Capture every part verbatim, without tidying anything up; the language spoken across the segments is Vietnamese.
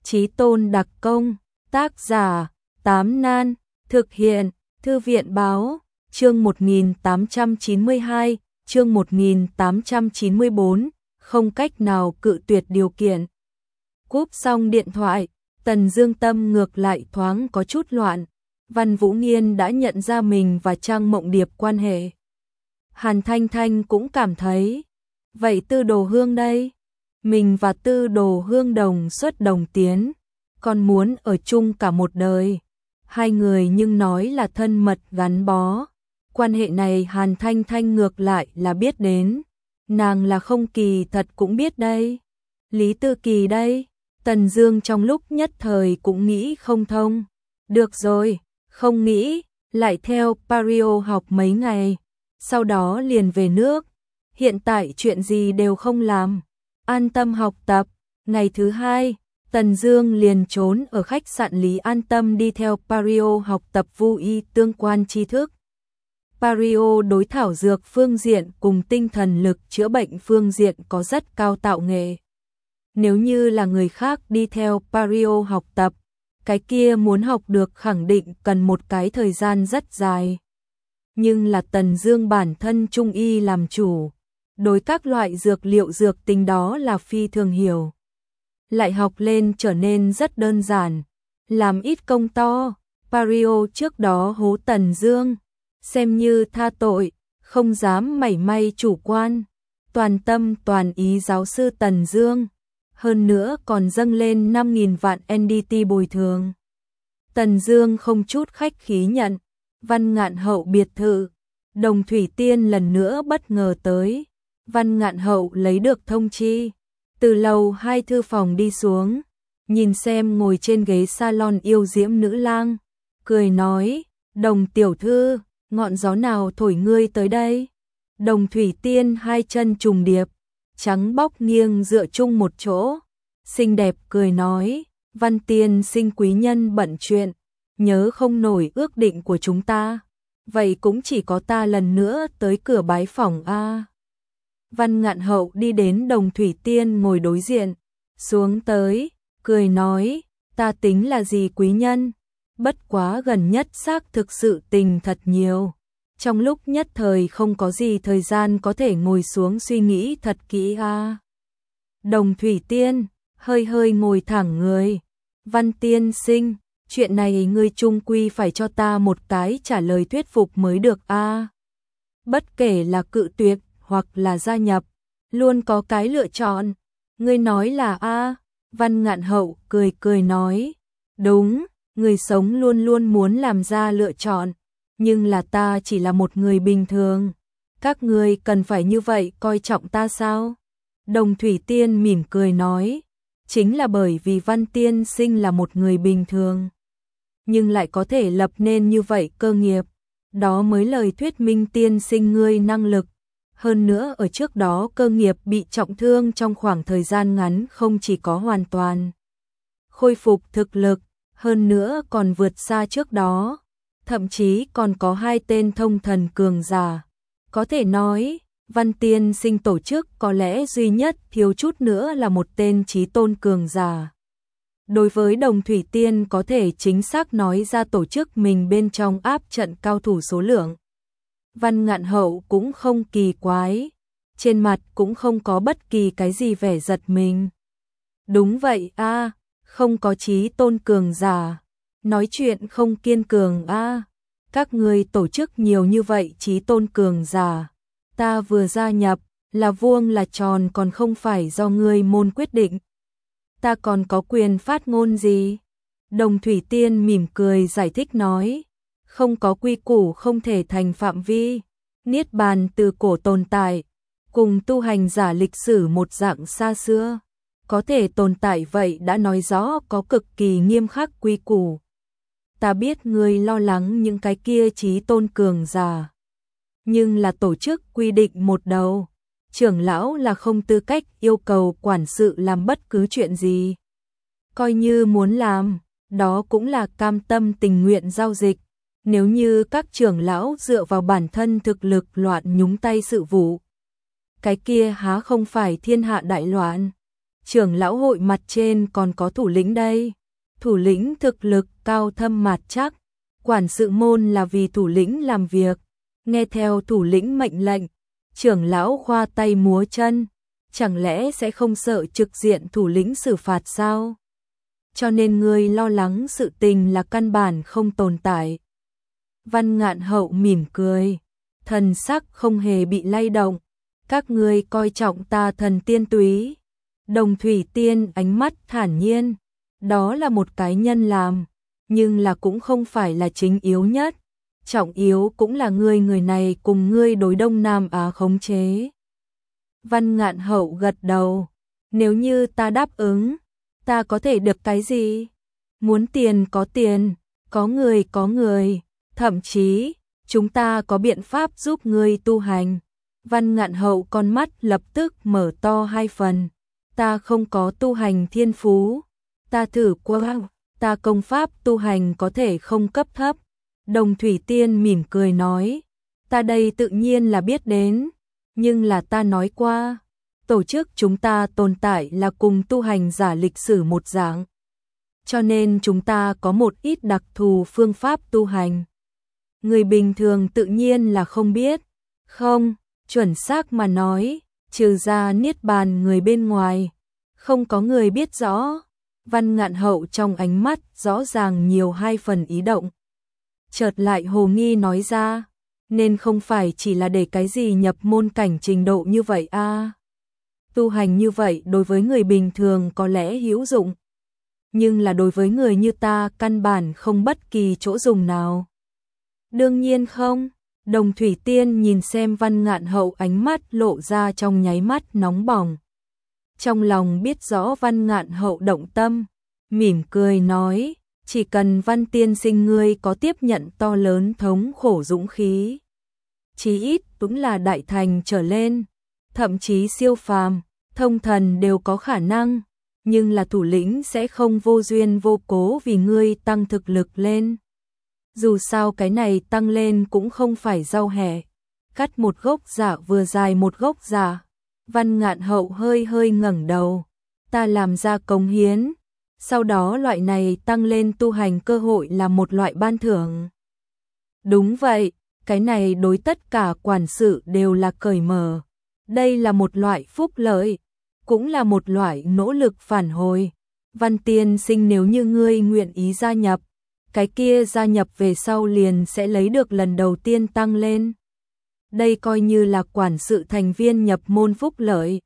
Chí tôn đặc công, tác giả, Tám Nan, thực hiện, Thư viện báo, chương một nghìn tám trăm chín mươi hai, chương một nghìn tám trăm chín mươi bốn, không cách nào cự tuyệt điều kiện. Cúp xong điện thoại, Tần Dương tâm ngược lại thoáng có chút loạn. Văn Vũ Nghiên đã nhận ra mình và Trang Mộng Điệp quan hệ. Hàn Thanh Thanh cũng cảm thấy. Vậy Tư Đồ Hương đây? Mình và Tư Đồ Hương đồng xuất đồng tiến, còn muốn ở chung cả một đời. Hai người nhưng nói là thân mật gắn bó. Quan hệ này Hàn Thanh Thanh ngược lại là biết đến. Nàng là không kỳ thật cũng biết đây. Lý Tư Kỳ đây. Tần Dương trong lúc nhất thời cũng nghĩ không thông. Được rồi, không nghĩ, lại theo Pario học mấy ngày. Sau đó liền về nước. Hiện tại chuyện gì đều không làm. An tâm học tập. Ngày thứ hai, Tần Dương liền trốn ở khách sạn Lý An Tâm đi theo Pario học tập vu y tương quan tri thức. Pario đối thảo dược phương diện cùng tinh thần lực chữa bệnh phương diện có rất cao tạo nghệ. Nếu như là người khác đi theo Pario học tập, cái kia muốn học được khẳng định cần một cái thời gian rất dài. Nhưng là Tần Dương bản thân trung y làm chủ, đối các loại dược liệu dược tính đó là phi thường hiểu. Lại học lên trở nên rất đơn giản, làm ít công to. Pario trước đó hố Tần Dương, xem như tha tội, không dám mảy may chủ quan, toàn tâm toàn ý giáo sư Tần Dương, hơn nữa còn dâng lên năm nghìn vạn en đê tê bồi thường. Tần Dương không chút khách khí nhận. Văn Ngạn Hậu biệt thự, Đồng Thủy Tiên lần nữa bất ngờ tới. Văn Ngạn Hậu lấy được thông chi, từ lầu hai thư phòng đi xuống, nhìn xem ngồi trên ghế salon yêu diễm nữ lang, cười nói: "Đồng tiểu thư, ngọn gió nào thổi ngươi tới đây?" Đồng Thủy Tiên hai chân trùng điệp, trắng bóc nghiêng dựa chung một chỗ, xinh đẹp cười nói: "Văn tiên sinh quý nhân bận chuyện, nhớ không nổi ước định của chúng ta, vậy cũng chỉ có ta lần nữa tới cửa bái phỏng a." Văn Ngạn Hậu đi đến Đồng Thủy Tiên ngồi đối diện, xuống tới, cười nói: "Ta tính là gì quý nhân, bất quá gần nhất xác thực sự tình thật nhiều, trong lúc nhất thời không có gì thời gian có thể ngồi xuống suy nghĩ thật kỹ a." Đồng Thủy Tiên hơi hơi ngồi thẳng người: "Văn tiên sinh, chuyện này ngươi chung quy phải cho ta một cái trả lời thuyết phục mới được a. Bất kể là cự tuyệt hoặc là gia nhập, luôn có cái lựa chọn. Ngươi nói là a?" Văn Ngạn Hậu cười cười nói: "Đúng, người sống luôn luôn muốn làm ra lựa chọn, nhưng là ta chỉ là một người bình thường, các ngươi cần phải như vậy coi trọng ta sao?" Đồng Thủy Tiên mỉm cười nói: "Chính là bởi vì Văn tiên sinh là một người bình thường, nhưng lại có thể lập nên như vậy cơ nghiệp, đó mới lời thuyết minh tiên sinh ngươi năng lực. Hơn nữa ở trước đó cơ nghiệp bị trọng thương trong khoảng thời gian ngắn không chỉ có hoàn toàn khôi phục thực lực, hơn nữa còn vượt xa trước đó, thậm chí còn có hai tên thông thần cường giả. Có thể nói, Văn tiên sinh tổ chức có lẽ duy nhất thiếu chút nữa là một tên chí tôn cường giả." Đối với Đồng Thủy Tiên có thể chính xác nói ra tổ chức mình bên trong áp trận cao thủ số lượng, Văn Ngạn Hậu cũng không kỳ quái, trên mặt cũng không có bất kỳ cái gì vẻ giật mình. "Đúng vậy a, không có chí tôn cường giả, nói chuyện không kiên cường a. Các ngươi tổ chức nhiều như vậy chí tôn cường giả, ta vừa gia nhập, là vuông là tròn còn không phải do ngươi môn quyết định. Ta còn có quyền phát ngôn gì?" Đồng Thủy Tiên mỉm cười giải thích nói: "Không có quy củ không thể thành phạm vi, niết bàn từ cổ tồn tại, cùng tu hành giả lịch sử một dạng xa xưa, có thể tồn tại vậy đã nói rõ có cực kỳ nghiêm khắc quy củ. Ta biết ngươi lo lắng những cái kia chí tôn cường giả, nhưng là tổ chức quy định một đầu, trưởng lão là không tư cách yêu cầu quản sự làm bất cứ chuyện gì. Coi như muốn làm, đó cũng là cam tâm tình nguyện giao dịch. Nếu như các trưởng lão dựa vào bản thân thực lực loạn nhúng tay sự vụ, cái kia há không phải thiên hạ đại loạn. trưởng lão hội mặt trên còn có thủ lĩnh đây. Thủ lĩnh thực lực cao thâm mạt chắc, quản sự môn là vì thủ lĩnh làm việc, nghe theo thủ lĩnh mệnh lệnh, trưởng lão khoa tay múa chân, chẳng lẽ sẽ không sợ trực diện thủ lĩnh xử phạt sao? Cho nên ngươi lo lắng sự tình là căn bản không tồn tại. Văn Ngạn Hậu mỉm cười, thần sắc không hề bị lay động. Các ngươi coi trọng ta thần tiên túy. Đồng Thủy Tiên ánh mắt thản nhiên, đó là một cái nhân làm, nhưng là cũng không phải là chính yếu nhất. Trọng yếu cũng là ngươi người này cùng ngươi đối Đông Nam Á khống chế. Văn Ngạn Hậu gật đầu, nếu như ta đáp ứng, ta có thể được cái gì? Muốn tiền có tiền, có người có người, thậm chí, chúng ta có biện pháp giúp ngươi tu hành. Văn Ngạn Hậu con mắt lập tức mở to hai phần, ta không có tu hành thiên phú, ta thử qua, ta công pháp tu hành có thể không cấp thấp. Đồng Thủy Tiên mỉm cười nói, ta đây tự nhiên là biết đến, nhưng là ta nói qua, tổ chức chúng ta tồn tại là cùng tu hành giả lịch sử một dạng. Cho nên chúng ta có một ít đặc thù phương pháp tu hành. Người bình thường tự nhiên là không biết. Không, chuẩn xác mà nói, trừ ra Niết Bàn người bên ngoài, không có người biết rõ. Văn Ngạn Hậu trong ánh mắt rõ ràng nhiều hai phần ý động. Chợt lại hồ nghi nói ra, nên không phải chỉ là để cái gì nhập môn cảnh trình độ như vậy a. À. Tu hành như vậy đối với người bình thường có lẽ hữu dụng, nhưng là đối với người như ta căn bản không bất kỳ chỗ dùng nào. Đương nhiên không. Đồng Thủy Tiên nhìn xem Văn Ngạn Hậu ánh mắt lộ ra trong nháy mắt nóng bỏng. Trong lòng biết rõ Văn Ngạn Hậu động tâm, mỉm cười nói, chỉ cần Văn tiên sinh ngươi có tiếp nhận to lớn thống khổ dũng khí, chí ít cũng là đại thành trở lên, thậm chí siêu phàm, thông thần đều có khả năng, nhưng là thủ lĩnh sẽ không vô duyên vô cố vì ngươi tăng thực lực lên. Dù sao cái này tăng lên cũng không phải rau hẹ, cắt một gốc giả vừa dài một gốc giả. Văn Ngạn Hậu hơi hơi ngẩng đầu, ta làm ra cống hiến, sau đó loại này tăng lên tu hành cơ hội là một loại ban thưởng. Đúng vậy, cái này đối tất cả quản sự đều là cởi mở, đây là một loại phúc lợi, cũng là một loại nỗ lực phản hồi. Văn tiên sinh nếu như ngươi nguyện ý gia nhập, cái kia gia nhập về sau liền sẽ lấy được lần đầu tiên tăng lên. Đây coi như là quản sự thành viên nhập môn phúc lợi.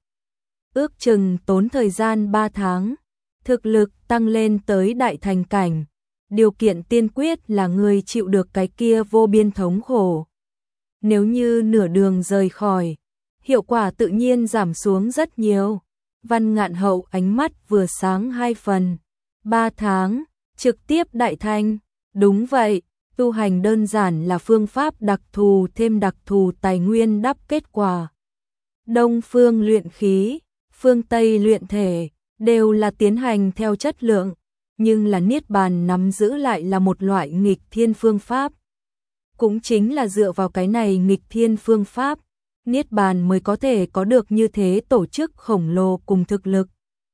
Ước chừng tốn thời gian ba tháng, thực lực tăng lên tới đại thành cảnh. Điều kiện tiên quyết là người chịu được cái kia vô biên thống khổ. Nếu như nửa đường rời khỏi, hiệu quả tự nhiên giảm xuống rất nhiều. Văn Ngạn Hậu ánh mắt vừa sáng hai phần. Ba tháng, trực tiếp đại thành. Đúng vậy, tu hành đơn giản là phương pháp đặc thù thêm đặc thù tài nguyên đắp kết quả. Đông phương luyện khí, phương Tây luyện thể, đều là tiến hành theo chất lượng, nhưng là Niết Bàn nắm giữ lại là một loại nghịch thiên phương pháp. Cũng chính là dựa vào cái này nghịch thiên phương pháp, Niết Bàn mới có thể có được như thế tổ chức khổng lồ cùng thực lực.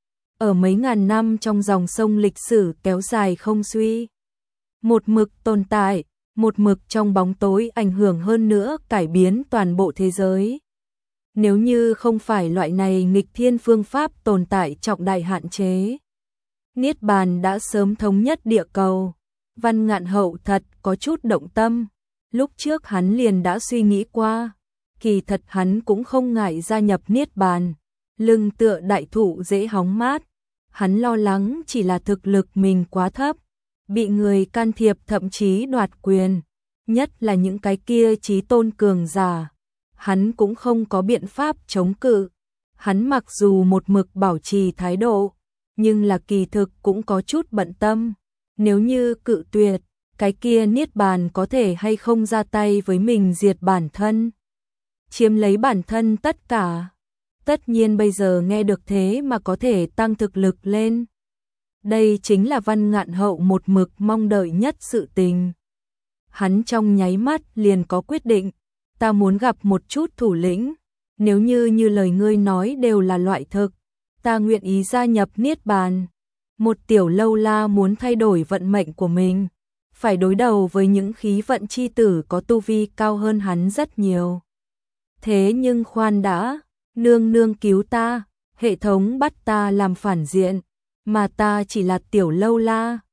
Ở mấy ngàn năm trong dòng sông lịch sử kéo dài không suy. Một mực tồn tại, một mực trong bóng tối ảnh hưởng hơn nữa cải biến toàn bộ thế giới. Nếu như không phải loại này nghịch thiên phương pháp tồn tại trọng đại hạn chế, Niết Bàn đã sớm thống nhất địa cầu. Văn Ngạn Hậu thật có chút động tâm, lúc trước hắn liền đã suy nghĩ qua, kỳ thật hắn cũng không ngại gia nhập Niết Bàn, lưng tựa đại thụ dễ hóng mát, hắn lo lắng chỉ là thực lực mình quá thấp, bị người can thiệp thậm chí đoạt quyền, nhất là những cái kia chí tôn cường giả, hắn cũng không có biện pháp chống cự. Hắn mặc dù một mực bảo trì thái độ, nhưng là kỳ thực cũng có chút bận tâm, nếu như cự tuyệt, cái kia Niết Bàn có thể hay không ra tay với mình diệt bản thân, chiếm lấy bản thân tất cả. Tất nhiên bây giờ nghe được thế mà có thể tăng thực lực lên. Đây chính là Văn Ngạn Hậu một mực mong đợi nhất sự tình. Hắn trong nháy mắt liền có quyết định, ta muốn gặp một chút thủ lĩnh, nếu như như lời ngươi nói đều là loại thực, ta nguyện ý gia nhập Niết Bàn. Một tiểu lâu la muốn thay đổi vận mệnh của mình, phải đối đầu với những khí vận chi tử có tu vi cao hơn hắn rất nhiều. Thế nhưng khoan đã, nương nương cứu ta, hệ thống bắt ta làm phản diện, mà ta chỉ là tiểu lâu la,